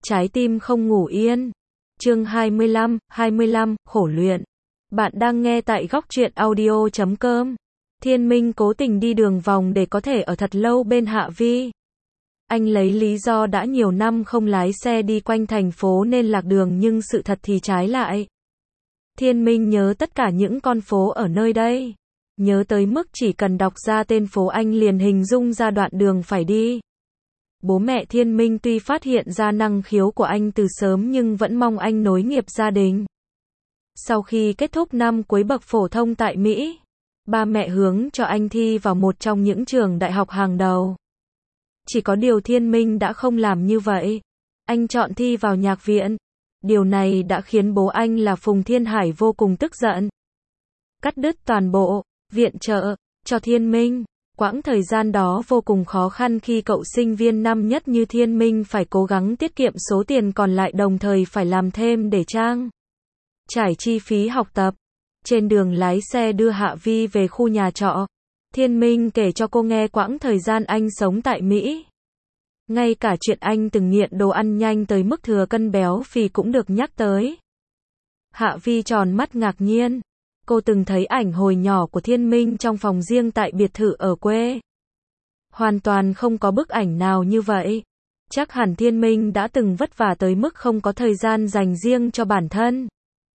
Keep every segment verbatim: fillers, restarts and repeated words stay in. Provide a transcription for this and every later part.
Trái tim không ngủ yên. Chương hai mươi lăm, hai mươi lăm, khổ luyện. Bạn đang nghe tại góc truyện audio chấm com. Thiên Minh cố tình đi đường vòng để có thể ở thật lâu bên Hạ Vi. Anh lấy lý do đã nhiều năm không lái xe đi quanh thành phố nên lạc đường, nhưng sự thật thì trái lại. Thiên Minh nhớ tất cả những con phố ở nơi đây. Nhớ tới mức chỉ cần đọc ra tên phố anh liền hình dung ra đoạn đường phải đi. Bố mẹ Thiên Minh tuy phát hiện ra năng khiếu của anh từ sớm nhưng vẫn mong anh nối nghiệp gia đình. Sau khi kết thúc năm cuối bậc phổ thông tại Mỹ, ba mẹ hướng cho anh thi vào một trong những trường đại học hàng đầu. Chỉ có điều Thiên Minh đã không làm như vậy. Anh chọn thi vào nhạc viện. Điều này đã khiến bố anh là Phùng Thiên Hải vô cùng tức giận. Cắt đứt toàn bộ viện trợ cho Thiên Minh. Quãng thời gian đó vô cùng khó khăn khi cậu sinh viên năm nhất như Thiên Minh phải cố gắng tiết kiệm số tiền còn lại, đồng thời phải làm thêm để trang trải chi phí học tập. Trên đường lái xe đưa Hạ Vi về khu nhà trọ, Thiên Minh kể cho cô nghe quãng thời gian anh sống tại Mỹ. Ngay cả chuyện anh từng nghiện đồ ăn nhanh tới mức thừa cân béo phì cũng được nhắc tới. Hạ Vi tròn mắt ngạc nhiên. Cô từng thấy ảnh hồi nhỏ của Thiên Minh trong phòng riêng tại biệt thự ở quê. Hoàn toàn không có bức ảnh nào như vậy. Chắc hẳn Thiên Minh đã từng vất vả tới mức không có thời gian dành riêng cho bản thân.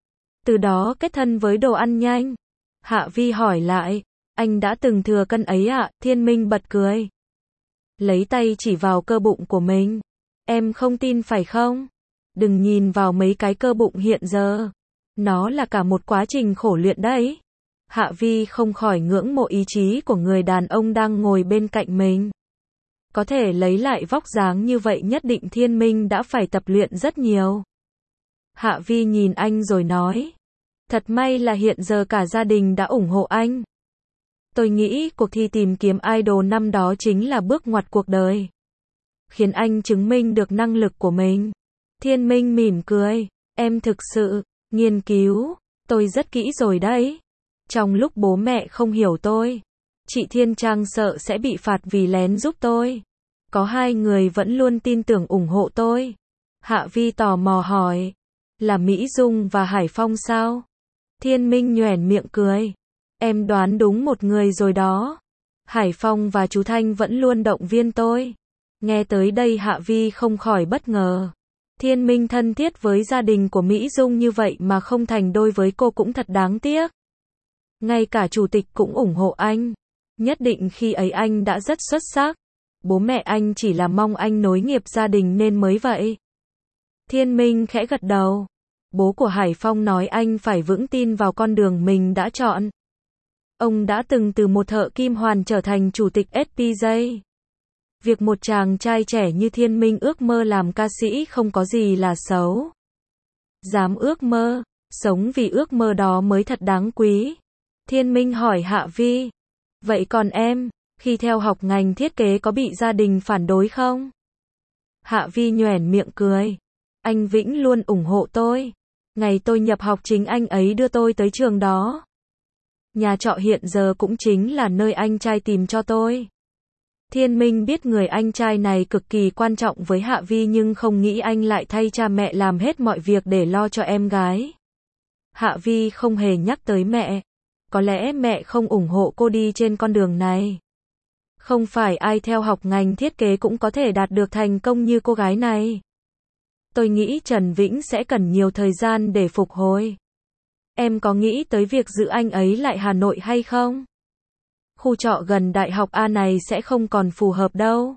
Từ đó kết thân với đồ ăn nhanh. Hạ Vi hỏi lại, anh đã từng thừa cân ấy ạ? À? Thiên Minh bật cười. Lấy tay chỉ vào cơ bụng của mình. Em không tin phải không? Đừng nhìn vào mấy cái cơ bụng hiện giờ. Nó là cả một quá trình khổ luyện đấy. Hạ Vi không khỏi ngưỡng mộ ý chí của người đàn ông đang ngồi bên cạnh mình. Có thể lấy lại vóc dáng như vậy nhất định Thiên Minh đã phải tập luyện rất nhiều. Hạ Vi nhìn anh rồi nói. Thật may là hiện giờ cả gia đình đã ủng hộ anh. Tôi nghĩ cuộc thi tìm kiếm idol năm đó chính là bước ngoặt cuộc đời. Khiến anh chứng minh được năng lực của mình. Thiên Minh mỉm cười. Em thực sự nghiên cứu tôi rất kỹ rồi đấy. Trong lúc bố mẹ không hiểu tôi, chị Thiên Trang sợ sẽ bị phạt vì lén giúp tôi. Có hai người vẫn luôn tin tưởng ủng hộ tôi. Hạ Vi tò mò hỏi. Là Mỹ Dung và Hải Phong sao? Thiên Minh nhoẻn miệng cười. Em đoán đúng một người rồi đó. Hải Phong và chú Thanh vẫn luôn động viên tôi. Nghe tới đây Hạ Vi không khỏi bất ngờ. Thiên Minh thân thiết với gia đình của Mỹ Dung như vậy mà không thành đôi với cô cũng thật đáng tiếc. Ngay cả chủ tịch cũng ủng hộ anh. Nhất định khi ấy anh đã rất xuất sắc. Bố mẹ anh chỉ là mong anh nối nghiệp gia đình nên mới vậy. Thiên Minh khẽ gật đầu. Bố của Hải Phong nói anh phải vững tin vào con đường mình đã chọn. Ông đã từng từ một thợ kim hoàn trở thành chủ tịch ét pê gi. Việc một chàng trai trẻ như Thiên Minh ước mơ làm ca sĩ không có gì là xấu. Dám ước mơ, sống vì ước mơ đó mới thật đáng quý. Thiên Minh hỏi Hạ Vi. Vậy còn em, khi theo học ngành thiết kế có bị gia đình phản đối không? Hạ Vi nhoẻn miệng cười. Anh Vĩnh luôn ủng hộ tôi. Ngày tôi nhập học chính anh ấy đưa tôi tới trường đó. Nhà trọ hiện giờ cũng chính là nơi anh trai tìm cho tôi. Thiên Minh biết người anh trai này cực kỳ quan trọng với Hạ Vi nhưng không nghĩ anh lại thay cha mẹ làm hết mọi việc để lo cho em gái. Hạ Vi không hề nhắc tới mẹ. Có lẽ mẹ không ủng hộ cô đi trên con đường này. Không phải ai theo học ngành thiết kế cũng có thể đạt được thành công như cô gái này. Tôi nghĩ Trần Vĩnh sẽ cần nhiều thời gian để phục hồi. Em có nghĩ tới việc giữ anh ấy lại Hà Nội hay không? Khu trọ gần Đại học A này sẽ không còn phù hợp đâu.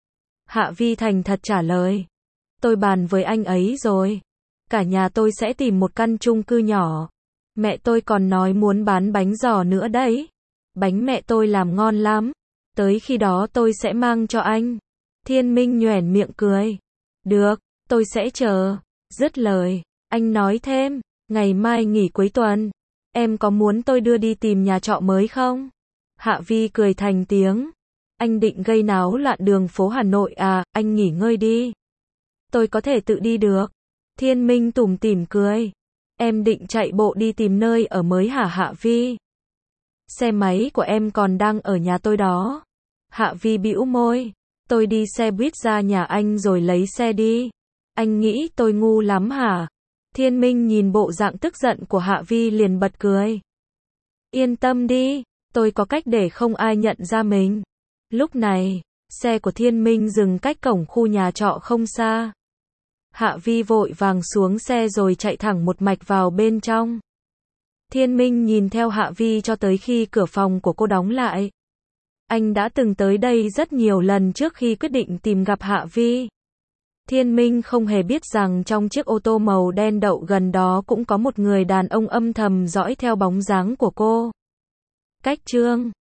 Hạ Vi thành thật trả lời. Tôi bàn với anh ấy rồi. Cả nhà tôi sẽ tìm một căn chung cư nhỏ. Mẹ tôi còn nói muốn bán bánh giò nữa đấy. Bánh mẹ tôi làm ngon lắm. Tới khi đó tôi sẽ mang cho anh. Thiên Minh nhoẻn miệng cười. Được, tôi sẽ chờ. Dứt lời, anh nói thêm. Ngày mai nghỉ cuối tuần. Em có muốn tôi đưa đi tìm nhà trọ mới không? Hạ Vi cười thành tiếng. Anh định gây náo loạn đường phố Hà Nội à? Anh nghỉ ngơi đi. Tôi có thể tự đi được. Thiên Minh tủm tỉm cười. Em định chạy bộ đi tìm nơi ở mới hả Hạ Vi? Xe máy của em còn đang ở nhà tôi đó. Hạ Vi bĩu môi. Tôi đi xe buýt ra nhà anh rồi lấy xe đi. Anh nghĩ tôi ngu lắm hả? Thiên Minh nhìn bộ dạng tức giận của Hạ Vi liền bật cười. Yên tâm đi, tôi có cách để không ai nhận ra mình. Lúc này, xe của Thiên Minh dừng cách cổng khu nhà trọ không xa. Hạ Vi vội vàng xuống xe rồi chạy thẳng một mạch vào bên trong. Thiên Minh nhìn theo Hạ Vi cho tới khi cửa phòng của cô đóng lại. Anh đã từng tới đây rất nhiều lần trước khi quyết định tìm gặp Hạ Vi. Thiên Minh không hề biết rằng trong chiếc ô tô màu đen đậu gần đó cũng có một người đàn ông âm thầm dõi theo bóng dáng của cô. Cách chương